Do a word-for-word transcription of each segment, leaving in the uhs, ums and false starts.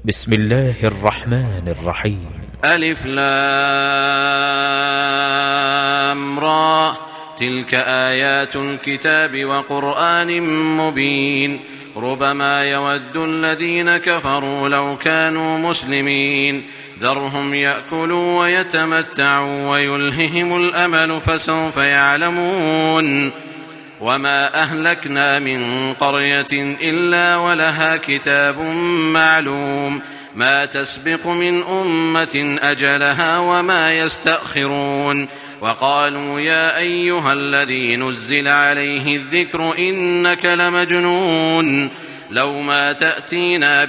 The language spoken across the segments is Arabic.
بسم الله الرحمن الرحيم. ألف لام را، تلك آيات الكتاب وقرآن مبين. ربما يود الذين كفروا لو كانوا مسلمين، ذرهم يأكلوا ويتمتعوا ويلههم الأمل فسوف يعلمون. وما أهلكنا من قرية إلا ولها كتاب معلوم، ما تسبق من أمة أجلها وما يستأخرون. وقالوا يا أيها الذي نزل عليه الذكر إنك لمجنون، لو ما تأتينا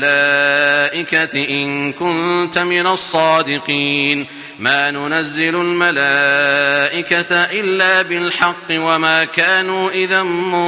بالملائكة إن كنت من الصادقين، ما ننزل الملائكة إلا بالحق وما كانوا إذا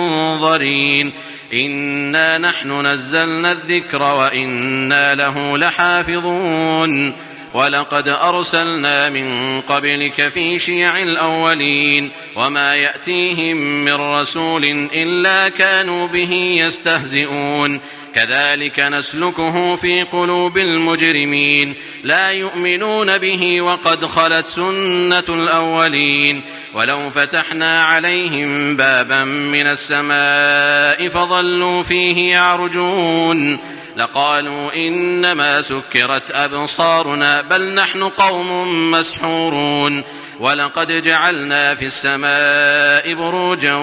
منظرين. إنا نحن نزلنا الذكر وإنا له لحافظون. ولقد أرسلنا من قبلك في شيع الأولين، وما يأتيهم من رسول إلا كانوا به يستهزئون. كذلك نسلكه في قلوب المجرمين، لا يؤمنون به وقد خلت سنة الأولين. ولو فتحنا عليهم بابا من السماء فظلوا فيه يعرجون لقالوا إنما سكرت أبصارنا بل نحن قوم مسحورون. ولقد جعلنا في السماء بروجا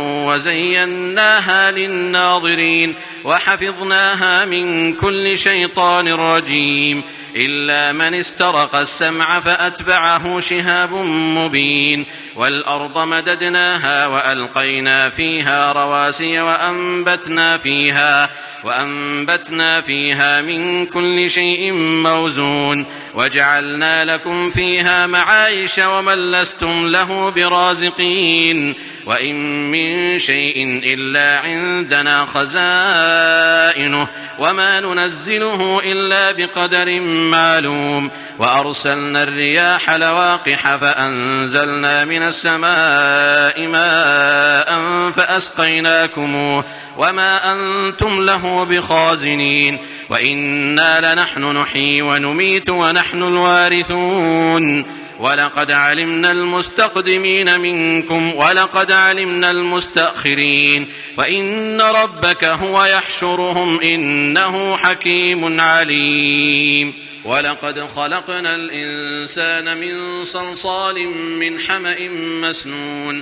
وزيناها للناظرين وحفظناها من كل شيطان رجيم، إلا من استرق السمع فأتبعه شهاب مبين. والأرض مددناها وألقينا فيها رواسي وأنبتنا فيها وأنبتنا فيها من كل شيء موزون، وجعلنا لكم فيها معايش ومن لستم له برازقين. وإن من شيء إلا عندنا خزائنه وما ننزله إلا بقدر معلوم. وأرسلنا الرياح لواقح فأنزلنا من السماء ماء فأسقيناكموه وما أنتم له بخازنين. وإنا لنحن نحيي ونميت ونحن الوارثون. ولقد علمنا المستقدمين منكم ولقد علمنا المستأخرين، وإن ربك هو يحشرهم إنه حكيم عليم. ولقد خلقنا الإنسان من صلصال من حمأ مسنون،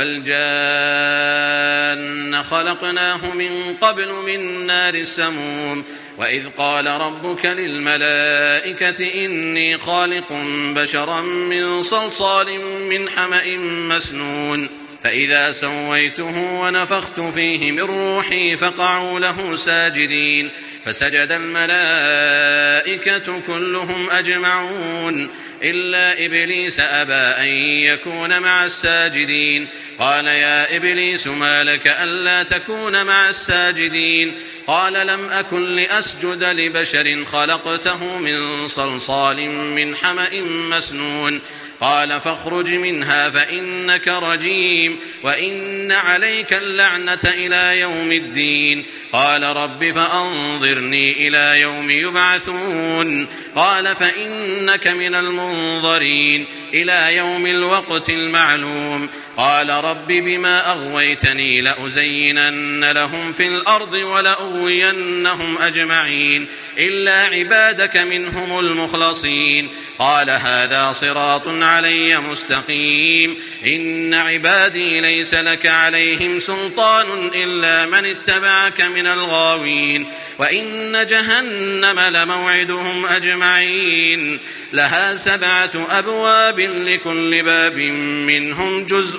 والجان خلقناه من قبل من نار السموم. وإذ قال ربك للملائكة إني خالق بشرا من صلصال من حمأ مسنون، فإذا سويته ونفخت فيه من روحي فقعوا له ساجدين، فسجد الملائكة كلهم أجمعون إلا إبليس أبى أن يكون مع الساجدين. قال يا إبليس ما لك ألا تكون مع الساجدين؟ قال لم أكن لأسجد لبشر خلقته من صلصال من حمأ مسنون. قال فاخرج منها فإنك رجيم وإن عليك اللعنة إلى يوم الدين. قال رب فأنظرني إلى يوم يبعثون. قال فإنك من المنظرين إلى يوم الوقت المعلوم. قال رب بما أغويتني لأزينن لهم في الأرض ولأغوينهم أجمعين إلا عبادك منهم المخلصين. قال هذا صراط علي مستقيم، إن عبادي ليس لك عليهم سلطان إلا من اتبعك من الغاوين. وإن جهنم لموعدهم أجمعين، لها سبعة أبواب لكل باب منهم جزء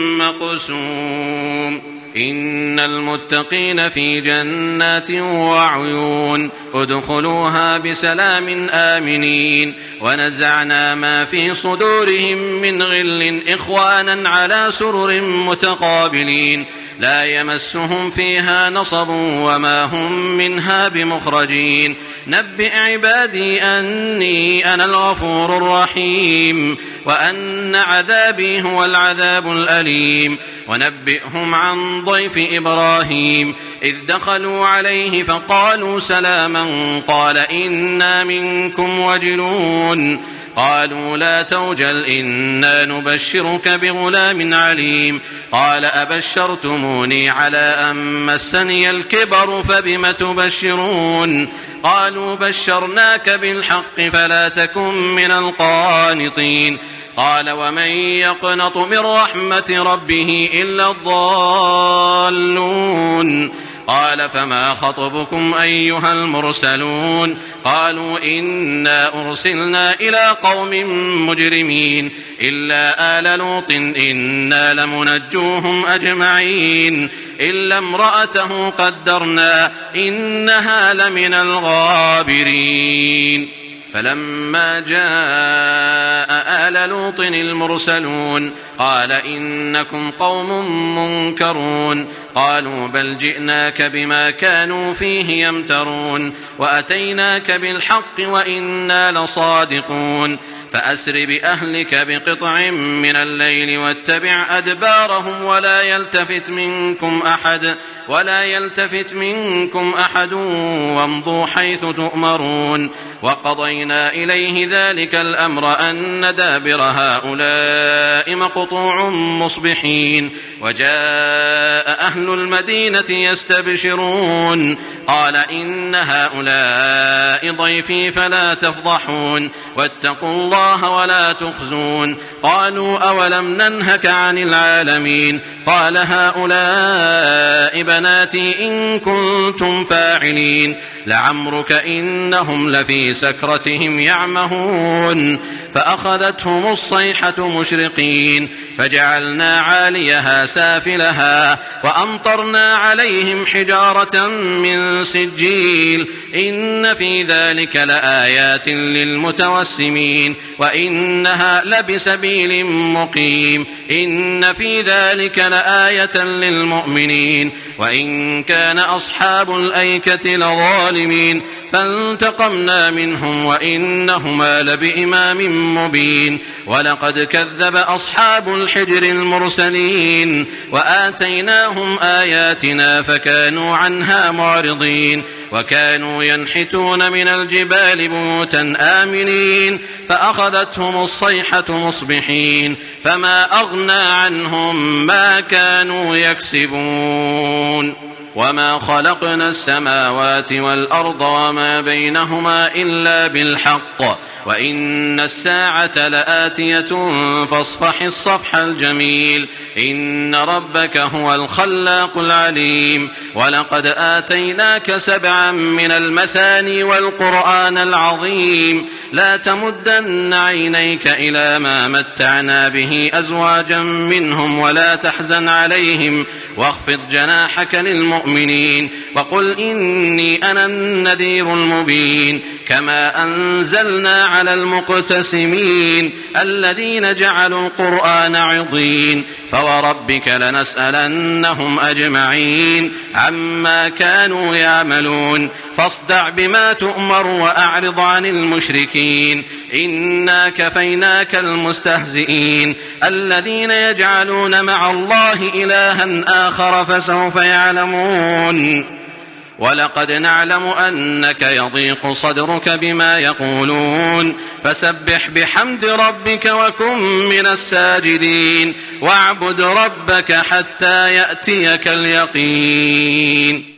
مقسوم. إن المتقين في جنات وعيون ادخلوها بسلام آمنين. ونزعنا ما في صدورهم من غل إخوانا على سرر متقابلين، لا يمسهم فيها نصب وما هم منها بمخرجين. نبئ عبادي أني أنا الغفور الرحيم وأن عذابي هو العذاب الأليم. ونبئهم عن ضيف إبراهيم إذ دخلوا عليه فقالوا سلاما قال إنا منكم وجلون قالوا لا توجل إنا نبشرك بغلام عليم قال أبشرتموني على أن مسني الكبر فبم تبشرون قالوا بشرناك بالحق فلا تكن من القانطين قال ومن يقنط من رحمة ربه إلا الضالون قال فما خطبكم أيها المرسلون قالوا إنا أرسلنا إلى قوم مجرمين إلا آل لوط إنا لمنجوهم أجمعين إلا امرأته قدرنا إنها لمن الغابرين فلما جاء آل لوط المرسلون قال إنكم قوم منكرون قالوا بل جئناك بما كانوا فيه يمترون وأتيناك بالحق وإنا لصادقون فأسر بأهلك بقطع من الليل واتبع أدبارهم ولا يلتفت منكم أحد ولا يلتفت منكم أحد وامضوا حيث تؤمرون وقضينا إليه ذلك الأمر أن دابر هؤلاء مقطوع مصبحين وجاء أهل المدينة يستبشرون قال إن هؤلاء ضيفي فلا تفضحون واتقوا الله ولا تخزون قالوا أولم ننهك عن العالمين قال هؤلاء بناتي إن كنتم فاعلين لعمرك إنهم لفي سكرتهم يعمهون فأخذتهم الصيحة مشرقين فجعلنا عاليها سافلها وأمطرنا عليهم حجارة من سجيل إن في ذلك لآيات للمتوسمين وإنها لبسبيل مقيم إن في ذلك لآية للمؤمنين وإن كان أصحاب الأيكة لظالمين فانتقمنا منهم وإنهما لبإمام مبين ولقد كذب أصحاب الحجر المرسلين وآتيناهم آياتنا فكانوا عنها معرضين وكانوا ينحتون من الجبال بيوتا آمنين فأخذتهم الصيحة مصبحين فما أغنى عنهم ما كانوا يكسبون وما خلقنا السماوات والأرض وما بينهما إلا بالحق وإن الساعة لآتية فاصفح الصفح الجميل إن ربك هو الخلاق العليم ولقد آتيناك سبعا من المثاني والقرآن العظيم لا تمدن عينيك إلى ما متعنا به أزواجا منهم ولا تحزن عليهم واخفض جناحك للمؤمنين وقل إني أنا النذير المبين كما أنزلنا على المقتسمين الذين جعلوا القرآن عضين فوربك لنسألنهم أجمعين عما كانوا يعملون فاصدع بما تؤمر وأعرض عن المشركين إنا كفيناك المستهزئين الذين يجعلون مع الله إلها آخر فسوف يعلمون ولقد نعلم أنك يضيق صدرك بما يقولون فسبح بحمد ربك وكن من الساجدين واعبد ربك حتى يأتيك اليقين